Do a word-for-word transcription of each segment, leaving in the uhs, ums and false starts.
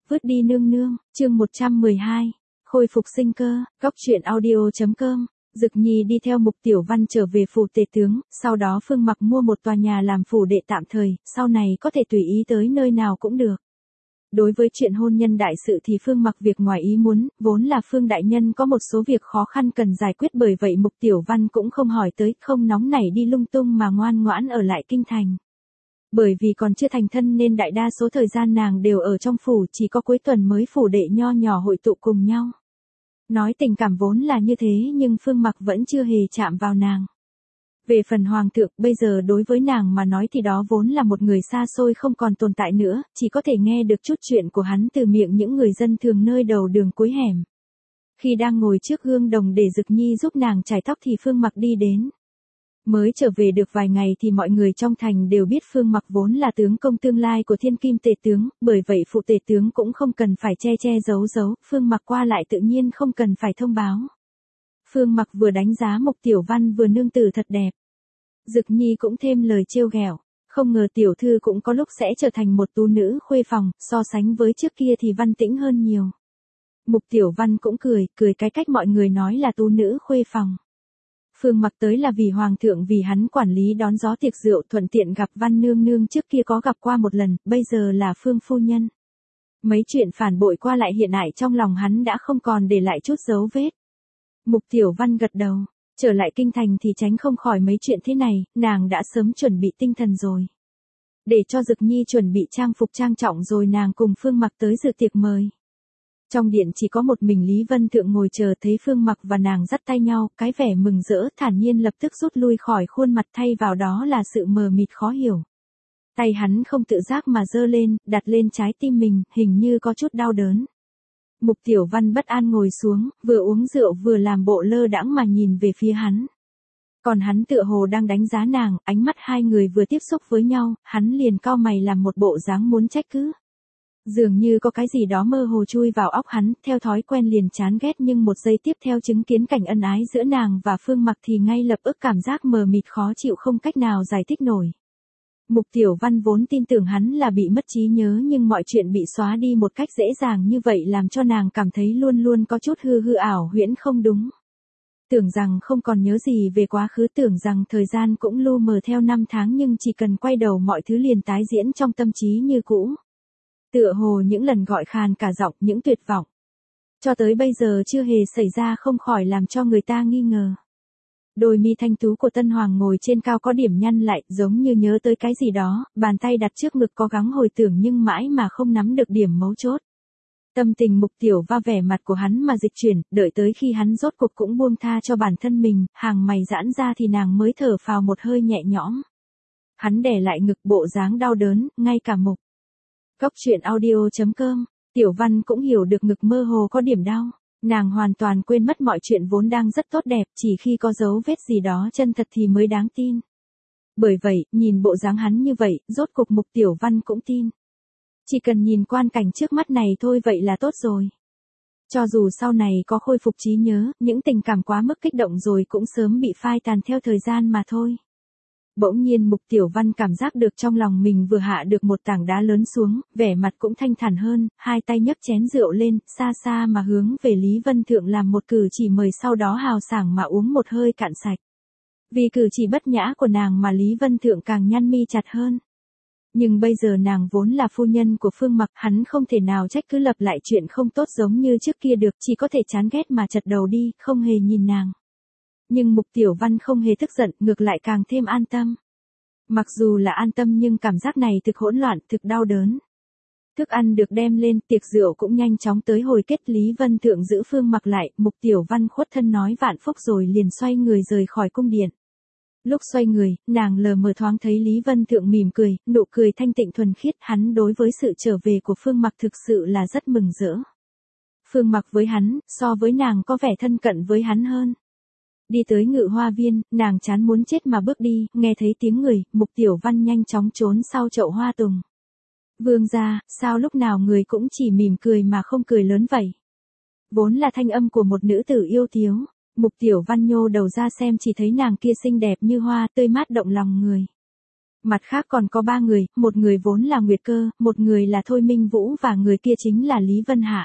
Vứt đi nương nương, chương một trăm mười hai, khôi phục sinh cơ, góc truyện audio.com. Dực Nhi đi theo Mục Tiểu Văn trở về phủ tể tướng, sau đó Phương Mặc mua một tòa nhà làm phủ đệ tạm thời, sau này có thể tùy ý tới nơi nào cũng được. Đối với chuyện hôn nhân đại sự thì Phương Mặc việc ngoài ý muốn, vốn là Phương đại nhân có một số việc khó khăn cần giải quyết, bởi vậy Mục Tiểu Văn cũng không hỏi tới, không nóng nảy đi lung tung mà ngoan ngoãn ở lại kinh thành. Bởi vì còn chưa thành thân nên đại đa số thời gian nàng đều ở trong phủ, chỉ có cuối tuần mới phủ đệ nho nhỏ hội tụ cùng nhau. Nói tình cảm vốn là như thế nhưng Phương Mặc vẫn chưa hề chạm vào nàng. Về phần hoàng thượng, bây giờ đối với nàng mà nói thì đó vốn là một người xa xôi không còn tồn tại nữa, chỉ có thể nghe được chút chuyện của hắn từ miệng những người dân thường nơi đầu đường cuối hẻm. Khi đang ngồi trước gương đồng để Dực Nhi giúp nàng chải tóc thì Phương Mặc đi đến. Mới trở về được vài ngày thì mọi người trong thành đều biết Phương Mặc vốn là tướng công tương lai của Thiên Kim tể tướng, bởi vậy phụ tể tướng cũng không cần phải che che giấu giấu, Phương Mặc qua lại tự nhiên không cần phải thông báo. Phương Mặc vừa đánh giá Mục Tiểu Văn vừa nương tử thật đẹp. Dực Nhi cũng thêm lời trêu ghẹo, không ngờ tiểu thư cũng có lúc sẽ trở thành một tú nữ khuê phòng, so sánh với trước kia thì văn tĩnh hơn nhiều. Mục Tiểu Văn cũng cười, cười cái cách mọi người nói là tú nữ khuê phòng. Phương Mặc tới là vì hoàng thượng, vì hắn quản lý đón gió tiệc rượu, thuận tiện gặp Văn nương nương trước kia có gặp qua một lần, bây giờ là Phương phu nhân. Mấy chuyện phản bội qua lại hiện tại trong lòng hắn đã không còn để lại chút dấu vết. Mục Tiểu Văn gật đầu, trở lại kinh thành thì tránh không khỏi mấy chuyện thế này, nàng đã sớm chuẩn bị tinh thần rồi. Để cho Dực Nhi chuẩn bị trang phục trang trọng rồi nàng cùng Phương Mặc tới dự tiệc mời. Trong điện chỉ có một mình Lý Vân Thượng ngồi chờ, thấy Phương Mặc và nàng dắt tay nhau, cái vẻ mừng rỡ thản nhiên lập tức rút lui khỏi khuôn mặt, thay vào đó là sự mờ mịt khó hiểu. Tay hắn không tự giác mà giơ lên, đặt lên trái tim mình, hình như có chút đau đớn. Mục Tiểu Văn bất an ngồi xuống, vừa uống rượu vừa làm bộ lơ đãng mà nhìn về phía hắn. Còn hắn tựa hồ đang đánh giá nàng, ánh mắt hai người vừa tiếp xúc với nhau, hắn liền cau mày làm một bộ dáng muốn trách cứ. Dường như có cái gì đó mơ hồ chui vào óc hắn, theo thói quen liền chán ghét, nhưng một giây tiếp theo chứng kiến cảnh ân ái giữa nàng và Phương Mặc thì ngay lập tức cảm giác mờ mịt khó chịu không cách nào giải thích nổi. Mục Tiểu Văn vốn tin tưởng hắn là bị mất trí nhớ, nhưng mọi chuyện bị xóa đi một cách dễ dàng như vậy làm cho nàng cảm thấy luôn luôn có chút hư hư ảo huyễn không đúng. Tưởng rằng không còn nhớ gì về quá khứ, tưởng rằng thời gian cũng lu mờ theo năm tháng, nhưng chỉ cần quay đầu mọi thứ liền tái diễn trong tâm trí như cũ. Tựa hồ những lần gọi khàn cả giọng, những tuyệt vọng cho tới bây giờ chưa hề xảy ra, không khỏi làm cho người ta nghi ngờ. Đôi mi thanh tú của Tân Hoàng ngồi trên cao có điểm nhăn lại, giống như nhớ tới cái gì đó, bàn tay đặt trước ngực cố gắng hồi tưởng nhưng mãi mà không nắm được điểm mấu chốt. Tâm tình Mục Tiểu và vẻ mặt của hắn mà dịch chuyển, đợi tới khi hắn rốt cuộc cũng buông tha cho bản thân mình, hàng mày giãn ra thì nàng mới thở phào một hơi nhẹ nhõm. Hắn đè lại ngực bộ dáng đau đớn, ngay cả Mục. Góc truyện audio.com, Tiểu Văn cũng hiểu được ngực mơ hồ có điểm đau. Nàng hoàn toàn quên mất mọi chuyện vốn đang rất tốt đẹp, chỉ khi có dấu vết gì đó chân thật thì mới đáng tin. Bởi vậy, nhìn bộ dáng hắn như vậy, rốt cuộc Mục Tiểu Văn cũng tin. Chỉ cần nhìn quan cảnh trước mắt này thôi vậy là tốt rồi. Cho dù sau này có khôi phục trí nhớ, những tình cảm quá mức kích động rồi cũng sớm bị phai tàn theo thời gian mà thôi. Bỗng nhiên Mục Tiểu Văn cảm giác được trong lòng mình vừa hạ được một tảng đá lớn xuống, vẻ mặt cũng thanh thản hơn, hai tay nhấc chén rượu lên, xa xa mà hướng về Lý Vân Thượng làm một cử chỉ mời, sau đó hào sảng mà uống một hơi cạn sạch. Vì cử chỉ bất nhã của nàng mà Lý Vân Thượng càng nhăn mi chặt hơn. Nhưng bây giờ nàng vốn là phu nhân của Phương Mặc, hắn không thể nào trách cứ lập lại chuyện không tốt giống như trước kia được, chỉ có thể chán ghét mà chật đầu đi, không hề nhìn nàng. Nhưng Mục Tiểu Văn không hề tức giận, ngược lại càng thêm an tâm. Mặc dù là an tâm nhưng cảm giác này thực hỗn loạn, thực đau đớn. Thức ăn được đem lên, tiệc rượu cũng nhanh chóng tới hồi kết. Lý Vân Thượng giữ Phương Mặc lại, Mục Tiểu Văn khuất thân nói vạn phúc rồi liền xoay người rời khỏi cung điện. Lúc xoay người, nàng lờ mờ thoáng thấy Lý Vân Thượng mỉm cười, nụ cười thanh tịnh thuần khiết, hắn đối với sự trở về của Phương Mặc thực sự là rất mừng rỡ. Phương Mặc với hắn, so với nàng có vẻ thân cận với hắn hơn. Đi tới Ngự Hoa Viên, nàng chán muốn chết mà bước đi, nghe thấy tiếng người, Mục Tiểu Văn nhanh chóng trốn sau chậu hoa tùng. Vương gia, sao lúc nào người cũng chỉ mỉm cười mà không cười lớn vậy? Vốn là thanh âm của một nữ tử yêu thiếu. Mục Tiểu Văn nhô đầu ra xem, chỉ thấy nàng kia xinh đẹp như hoa, tươi mát động lòng người. Mặt khác còn có ba người, một người vốn là Nguyệt Cơ, một người là Thôi Minh Vũ và người kia chính là Lý Vân Hạ.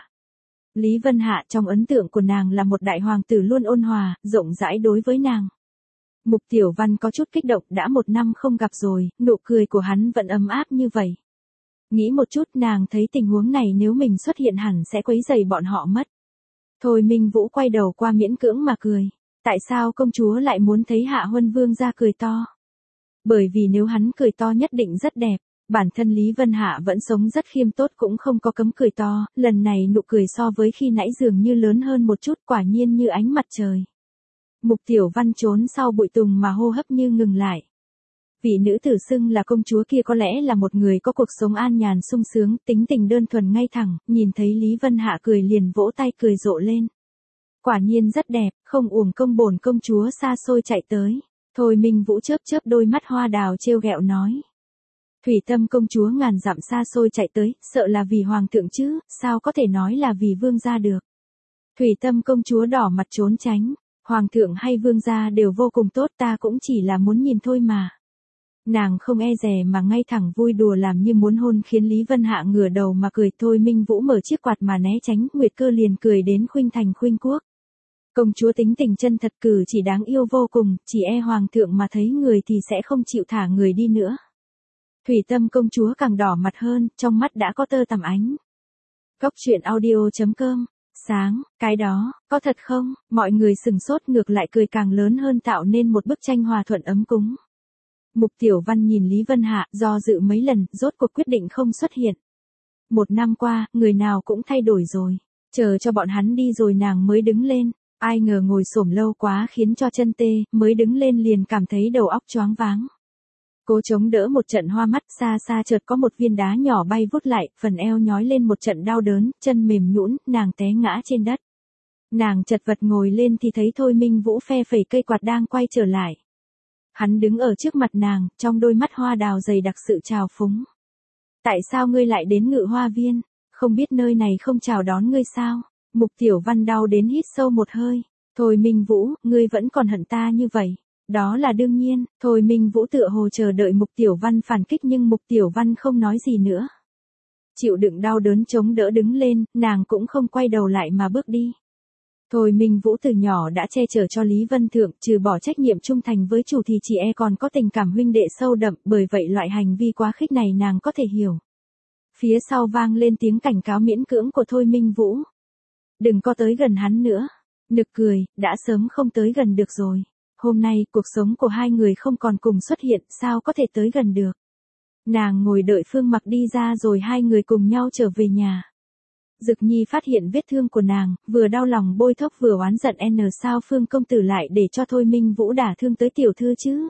Lý Vân Hạ trong ấn tượng của nàng là một đại hoàng tử luôn ôn hòa, rộng rãi đối với nàng. Mục Tiểu Văn có chút kích động, đã một năm không gặp rồi, nụ cười của hắn vẫn ấm áp như vậy. Nghĩ một chút nàng thấy tình huống này nếu mình xuất hiện hẳn sẽ quấy rầy bọn họ mất. Thôi Minh Vũ quay đầu qua miễn cưỡng mà cười. Tại sao công chúa lại muốn thấy Hạ Huân Vương ra cười to? Bởi vì nếu hắn cười to nhất định rất đẹp. Bản thân Lý Vân Hạ vẫn sống rất khiêm tốt cũng không có cấm cười to, lần này nụ cười so với khi nãy dường như lớn hơn một chút, quả nhiên như ánh mặt trời. Mục Tiểu Văn trốn sau bụi tùng mà hô hấp như ngừng lại. Vị nữ tử xưng là công chúa kia có lẽ là một người có cuộc sống an nhàn sung sướng, tính tình đơn thuần ngay thẳng, nhìn thấy Lý Vân Hạ cười liền vỗ tay cười rộ lên. Quả nhiên rất đẹp, không uổng công bổn công chúa xa xôi chạy tới. Thôi Minh Vũ chớp chớp đôi mắt hoa đào trêu ghẹo nói. Thủy Tâm công chúa ngàn dặm xa xôi chạy tới, sợ là vì hoàng thượng chứ, sao có thể nói là vì vương gia được. Thủy Tâm công chúa đỏ mặt trốn tránh, hoàng thượng hay vương gia đều vô cùng tốt, ta cũng chỉ là muốn nhìn thôi mà. Nàng không e dè mà ngay thẳng vui đùa làm như muốn hôn khiến Lý Vân Hạ ngửa đầu mà cười. Thôi Minh Vũ mở chiếc quạt mà né tránh, Nguyệt Cơ liền cười đến khuynh thành khuynh quốc. Công chúa tính tình chân thật, cử chỉ đáng yêu vô cùng, chỉ e hoàng thượng mà thấy người thì sẽ không chịu thả người đi nữa. Thủy Tâm công chúa càng đỏ mặt hơn, trong mắt đã có tơ tằm ánh. Góc truyện audio chấm com. Sáng, cái đó, có thật không? Mọi người sừng sốt, ngược lại cười càng lớn hơn, tạo nên một bức tranh hòa thuận ấm cúng. Mục Tiểu Văn nhìn Lý Vân Hạ, do dự mấy lần, rốt cuộc quyết định không xuất hiện. Một năm qua, người nào cũng thay đổi rồi. Chờ cho bọn hắn đi rồi nàng mới đứng lên. Ai ngờ ngồi xổm lâu quá khiến cho chân tê, mới đứng lên liền cảm thấy đầu óc choáng váng. Cố chống đỡ một trận hoa mắt, xa xa chợt có một viên đá nhỏ bay vút lại, phần eo nhói lên một trận đau đớn, chân mềm nhũn, nàng té ngã trên đất. Nàng chật vật ngồi lên thì thấy Thôi Minh Vũ phe phẩy cây quạt đang quay trở lại. Hắn đứng ở trước mặt nàng, trong đôi mắt hoa đào dày đặc sự trào phúng. Tại sao ngươi lại đến Ngự Hoa Viên? Không biết nơi này không chào đón ngươi sao? Mục Tiểu Văn đau đến hít sâu một hơi. Thôi Minh Vũ, ngươi vẫn còn hận ta như vậy. Đó là đương nhiên. Thôi Minh Vũ tựa hồ chờ đợi Mục Tiểu Văn phản kích nhưng Mục Tiểu Văn không nói gì nữa. Chịu đựng đau đớn chống đỡ đứng lên, nàng cũng không quay đầu lại mà bước đi. Thôi Minh Vũ từ nhỏ đã che chở cho Lý Vân Thượng, trừ bỏ trách nhiệm trung thành với chủ thì chị e còn có tình cảm huynh đệ sâu đậm, bởi vậy loại hành vi quá khích này nàng có thể hiểu. Phía sau vang lên tiếng cảnh cáo miễn cưỡng của Thôi Minh Vũ. Đừng có tới gần hắn nữa. Nực cười, đã sớm không tới gần được rồi. Hôm nay, cuộc sống của hai người không còn cùng xuất hiện, sao có thể tới gần được. Nàng ngồi đợi Phương Mặc đi ra rồi hai người cùng nhau trở về nhà. Dực Nhi phát hiện vết thương của nàng, vừa đau lòng bôi thuốc vừa oán giận n sao Phương công tử lại để cho Thôi Minh Vũ đả thương tới tiểu thư chứ.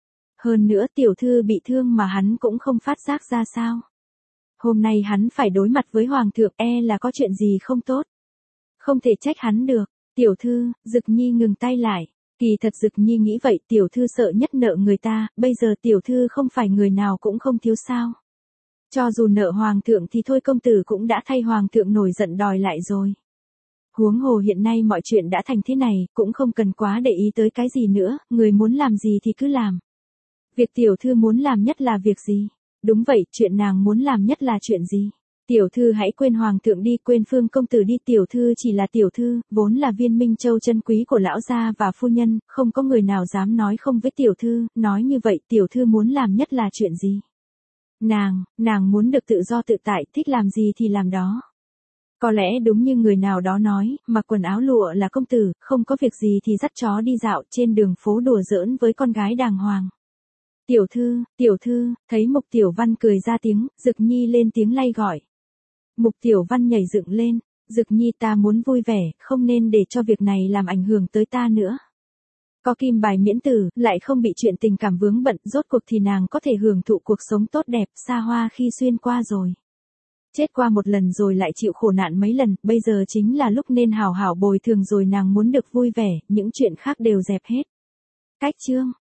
Hơn nữa tiểu thư bị thương mà hắn cũng không phát giác ra sao. Hôm nay hắn phải đối mặt với hoàng thượng, e là có chuyện gì không tốt. Không thể trách hắn được. Tiểu thư, Dực Nhi ngừng tay lại. Kỳ thật Dực Nhi nghĩ vậy, tiểu thư sợ nhất nợ người ta, bây giờ tiểu thư không phải người nào cũng không thiếu sao. Cho dù nợ hoàng thượng thì thôi công tử cũng đã thay hoàng thượng nổi giận đòi lại rồi. Huống hồ hiện nay mọi chuyện đã thành thế này, cũng không cần quá để ý tới cái gì nữa, người muốn làm gì thì cứ làm. Việc tiểu thư muốn làm nhất là việc gì? Đúng vậy, chuyện nàng muốn làm nhất là chuyện gì? Tiểu thư hãy quên hoàng thượng đi, quên Phương công tử đi, tiểu thư chỉ là tiểu thư, vốn là viên minh châu chân quý của lão gia và phu nhân, không có người nào dám nói không với tiểu thư, nói như vậy tiểu thư muốn làm nhất là chuyện gì? Nàng, nàng muốn được tự do tự tại, thích làm gì thì làm đó. Có lẽ đúng như người nào đó nói, mặc quần áo lụa là công tử, không có việc gì thì dắt chó đi dạo trên đường phố đùa giỡn với con gái đàng hoàng. Tiểu thư, tiểu thư, thấy Mục Tiểu Văn cười ra tiếng, Dực Nhi lên tiếng lay gọi. Mục Tiểu Văn nhảy dựng lên, Dực Nhi ta muốn vui vẻ, không nên để cho việc này làm ảnh hưởng tới ta nữa. Có kim bài miễn tử, lại không bị chuyện tình cảm vướng bận, rốt cuộc thì nàng có thể hưởng thụ cuộc sống tốt đẹp, xa hoa khi xuyên qua rồi. Chết qua một lần rồi lại chịu khổ nạn mấy lần, bây giờ chính là lúc nên hào hảo bồi thường rồi, nàng muốn được vui vẻ, những chuyện khác đều dẹp hết. Cách chương.